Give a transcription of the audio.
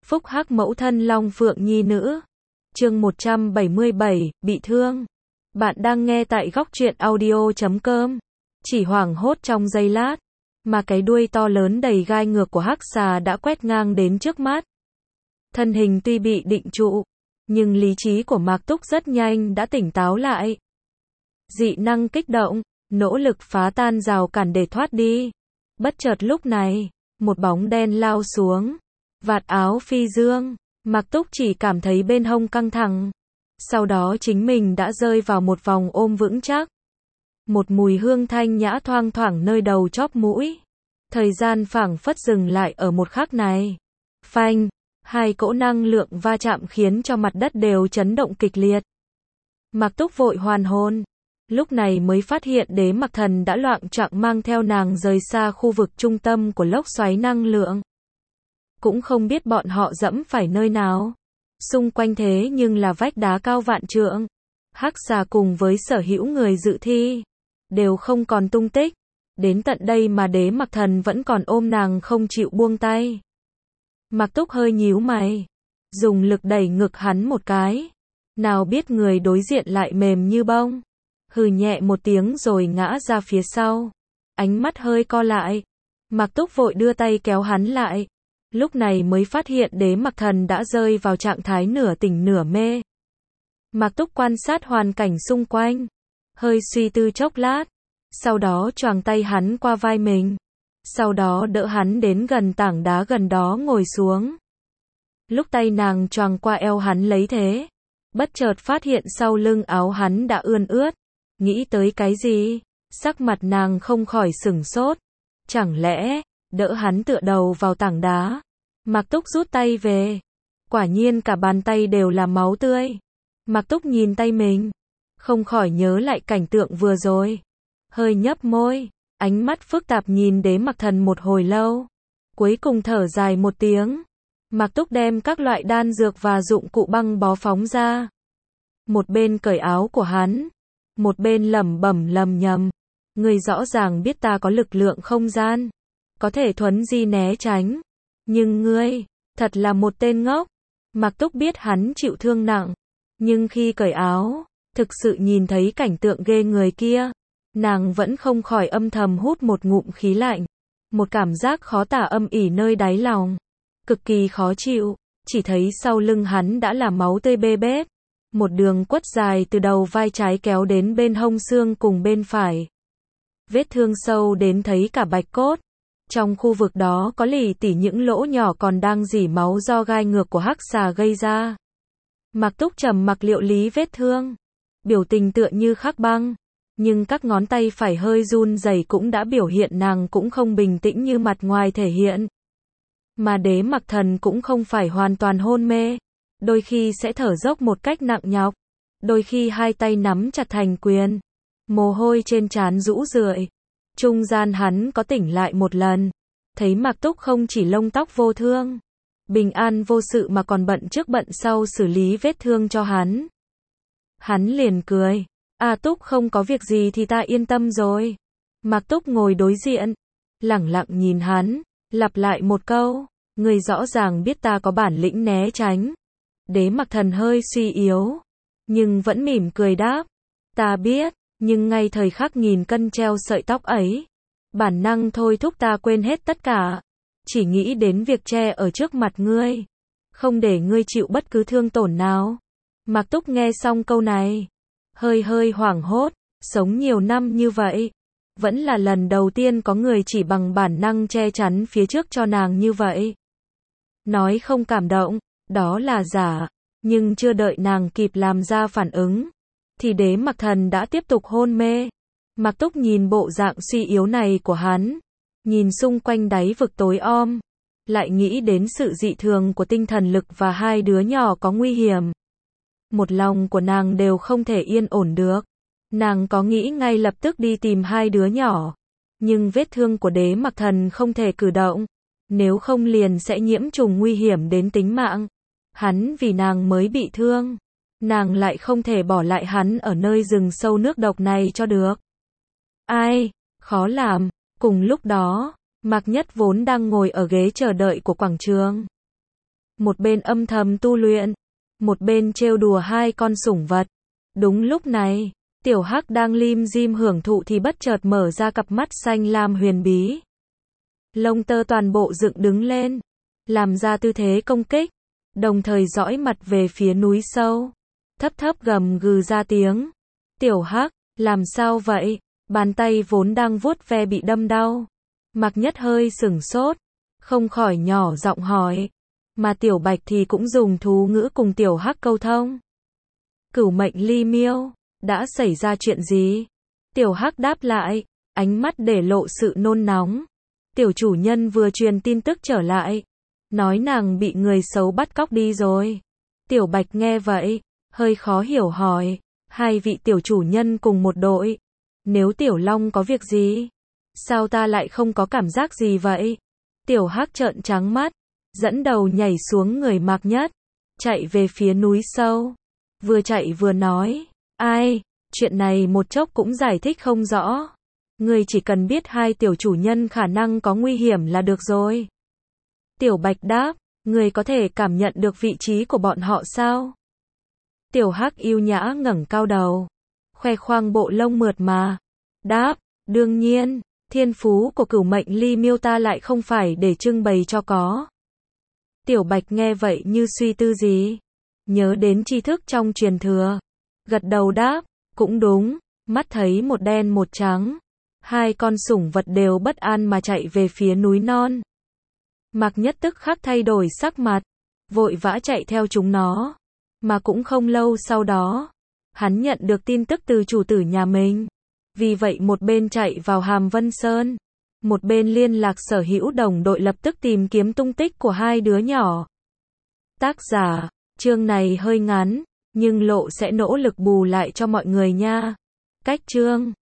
Phúc hắc mẫu thân Long Phượng Nhi nữ. Chương 177, bị thương. Bạn đang nghe tại góc truyện audio.com. Chỉ hoảng hốt trong giây lát, mà cái đuôi to lớn đầy gai ngược của hắc xà đã quét ngang đến trước mắt. Thân hình tuy bị định trụ, nhưng lý trí của Mạc Túc rất nhanh đã tỉnh táo lại. Dị năng kích động, nỗ lực phá tan rào cản để thoát đi. Bất chợt lúc này, một bóng đen lao xuống, vạt áo phi dương. Mạc Túc chỉ cảm thấy bên hông căng thẳng. Sau đó chính mình đã rơi vào một vòng ôm vững chắc. Một mùi hương thanh nhã thoang thoảng nơi đầu chóp mũi. Thời gian phảng phất dừng lại ở một khắc này. Phanh, hai cỗ năng lượng va chạm khiến cho mặt đất đều chấn động kịch liệt. Mạc Túc vội hoàn hồn. Lúc này mới phát hiện Đế Mặc Thần đã loạng choạng mang theo nàng rời xa khu vực trung tâm của lốc xoáy năng lượng. Cũng không biết bọn họ dẫm phải nơi nào. Xung quanh thế nhưng là vách đá cao vạn trượng. Hắc xà cùng với sở hữu người dự thi đều không còn tung tích. Đến tận đây mà Đế Mặc Thần vẫn còn ôm nàng không chịu buông tay. Mạc Túc hơi nhíu mày, dùng lực đẩy ngực hắn một cái. Nào biết người đối diện lại mềm như bông. Hừ nhẹ một tiếng rồi ngã ra phía sau. Ánh mắt hơi co lại. Mạc Túc vội đưa tay kéo hắn lại. Lúc này mới phát hiện Đế Mặc Thần đã rơi vào trạng thái nửa tỉnh nửa mê. Mạc Túc quan sát hoàn cảnh xung quanh, hơi suy tư chốc lát, sau đó choàng tay hắn qua vai mình, sau đó đỡ hắn đến gần tảng đá gần đó ngồi xuống. Lúc tay nàng choàng qua eo hắn lấy thế, bất chợt phát hiện sau lưng áo hắn đã ươn ướt. Nghĩ tới cái gì? Sắc mặt nàng không khỏi sửng sốt. Chẳng lẽ đỡ hắn tựa đầu vào tảng đá? Mạc Túc rút tay về. Quả nhiên cả bàn tay đều là máu tươi. Mạc Túc nhìn tay mình, không khỏi nhớ lại cảnh tượng vừa rồi. Hơi nhấp môi, ánh mắt phức tạp nhìn Đế Mặc Thần một hồi lâu. Cuối cùng thở dài một tiếng. Mạc Túc đem các loại đan dược và dụng cụ băng bó phóng ra. Một bên cởi áo của hắn, một bên lẩm bẩm lầm nhầm. Ngươi rõ ràng biết ta có lực lượng không gian, có thể thuấn di né tránh. Nhưng ngươi, thật là một tên ngốc. Mạc Túc biết hắn chịu thương nặng. Nhưng khi cởi áo, thực sự nhìn thấy cảnh tượng ghê người kia, nàng vẫn không khỏi âm thầm hút một ngụm khí lạnh. Một cảm giác khó tả âm ỉ nơi đáy lòng. Cực kỳ khó chịu, chỉ thấy sau lưng hắn đã là máu tươi bê bết. Một đường quất dài từ đầu vai trái kéo đến bên hông xương cùng bên phải. Vết thương sâu đến thấy cả bạch cốt. Trong khu vực đó có lì tỉ những lỗ nhỏ còn đang rỉ máu do gai ngược của hắc xà gây ra. Mạc Túc trầm mặc liệu lý vết thương, biểu tình tựa như khắc băng, nhưng các ngón tay phải hơi run rẩy cũng đã biểu hiện nàng cũng không bình tĩnh như mặt ngoài thể hiện. Mà Đế Mặc Thần cũng không phải hoàn toàn hôn mê, đôi khi sẽ thở dốc một cách nặng nhọc, đôi khi hai tay nắm chặt thành quyền, mồ hôi trên trán rũ rượi. Trung gian hắn có tỉnh lại một lần, thấy Mạc Túc không chỉ lông tóc vô thương, bình an vô sự mà còn bận trước bận sau xử lý vết thương cho hắn. Hắn liền cười, Túc không có việc gì thì ta yên tâm rồi. Mạc Túc ngồi đối diện, lẳng lặng nhìn hắn, lặp lại một câu, ngươi rõ ràng biết ta có bản lĩnh né tránh. Đế Mặc Thần hơi suy yếu, nhưng vẫn mỉm cười đáp, ta biết, nhưng ngay thời khắc nghìn cân treo sợi tóc ấy, bản năng thôi thúc ta quên hết tất cả, chỉ nghĩ đến việc che ở trước mặt ngươi, không để ngươi chịu bất cứ thương tổn nào. Mạc Túc nghe xong câu này, hơi hoảng hốt, sống nhiều năm như vậy, vẫn là lần đầu tiên có người chỉ bằng bản năng che chắn phía trước cho nàng như vậy. Nói không cảm động, đó là giả, nhưng chưa đợi nàng kịp làm ra phản ứng, thì Đế Mặc Thần đã tiếp tục hôn mê. Mạc Túc nhìn bộ dạng suy yếu này của hắn, nhìn xung quanh đáy vực tối om, lại nghĩ đến sự dị thường của tinh thần lực và hai đứa nhỏ có nguy hiểm. Một lòng của nàng đều không thể yên ổn được. Nàng có nghĩ ngay lập tức đi tìm hai đứa nhỏ, nhưng vết thương của Đế Mặc Thần không thể cử động, nếu không liền sẽ nhiễm trùng nguy hiểm đến tính mạng. Hắn vì nàng mới bị thương, nàng lại không thể bỏ lại hắn ở nơi rừng sâu nước độc này cho được. Ai, khó làm. Cùng lúc đó, Mạc Nhất vốn đang ngồi ở ghế chờ đợi của quảng trường. một bên âm thầm tu luyện, một bên trêu đùa hai con sủng vật. Đúng lúc này, Tiểu Hắc đang lim dim hưởng thụ thì bất chợt mở ra cặp mắt xanh lam huyền bí. Lông tơ toàn bộ dựng đứng lên, làm ra tư thế công kích, đồng thời dõi mặt về phía núi sâu. Thấp thấp gầm gừ ra tiếng. Tiểu Hắc, làm sao vậy? Bàn tay vốn đang vuốt ve bị đâm đau. Mạc Nhất hơi sửng sốt, không khỏi nhỏ giọng hỏi. Mà Tiểu Bạch thì cũng dùng thú ngữ cùng Tiểu Hắc câu thông. Cửu mệnh ly miêu, đã xảy ra chuyện gì? Tiểu Hắc đáp lại, ánh mắt để lộ sự nôn nóng. Tiểu chủ nhân vừa truyền tin tức trở lại, nói nàng bị người xấu bắt cóc đi rồi. Tiểu Bạch nghe vậy, hơi khó hiểu hỏi, hai vị tiểu chủ nhân cùng một đội. Nếu Tiểu Long có việc gì? Sao ta lại không có cảm giác gì vậy? Tiểu Hắc trợn trắng mắt, dẫn đầu nhảy xuống người Mạc Nhất, chạy về phía núi sâu. Vừa chạy vừa nói, ai, chuyện này một chốc cũng giải thích không rõ. Người chỉ cần biết hai tiểu chủ nhân khả năng có nguy hiểm là được rồi. Tiểu Bạch đáp, người có thể cảm nhận được vị trí của bọn họ sao? Tiểu Hắc yêu nhã ngẩng cao đầu, khoe khoang bộ lông mượt mà. Đáp, đương nhiên, thiên phú của cửu mệnh ly miêu ta lại không phải để trưng bày cho có. Tiểu Bạch nghe vậy như suy tư gì, nhớ đến tri thức trong truyền thừa. Gật đầu đáp, cũng đúng, mắt thấy một đen một trắng. Hai con sủng vật đều bất an mà chạy về phía núi non. Mạc Nhất tức khắc thay đổi sắc mặt, vội vã chạy theo chúng nó. Mà cũng không lâu sau đó, hắn nhận được tin tức từ chủ tử nhà mình. Vì vậy một bên chạy vào Hàm Vân Sơn, một bên liên lạc sở hữu đồng đội lập tức tìm kiếm tung tích của hai đứa nhỏ. Tác giả, chương này hơi ngắn, nhưng Lộ sẽ nỗ lực bù lại cho mọi người nha. Cách chương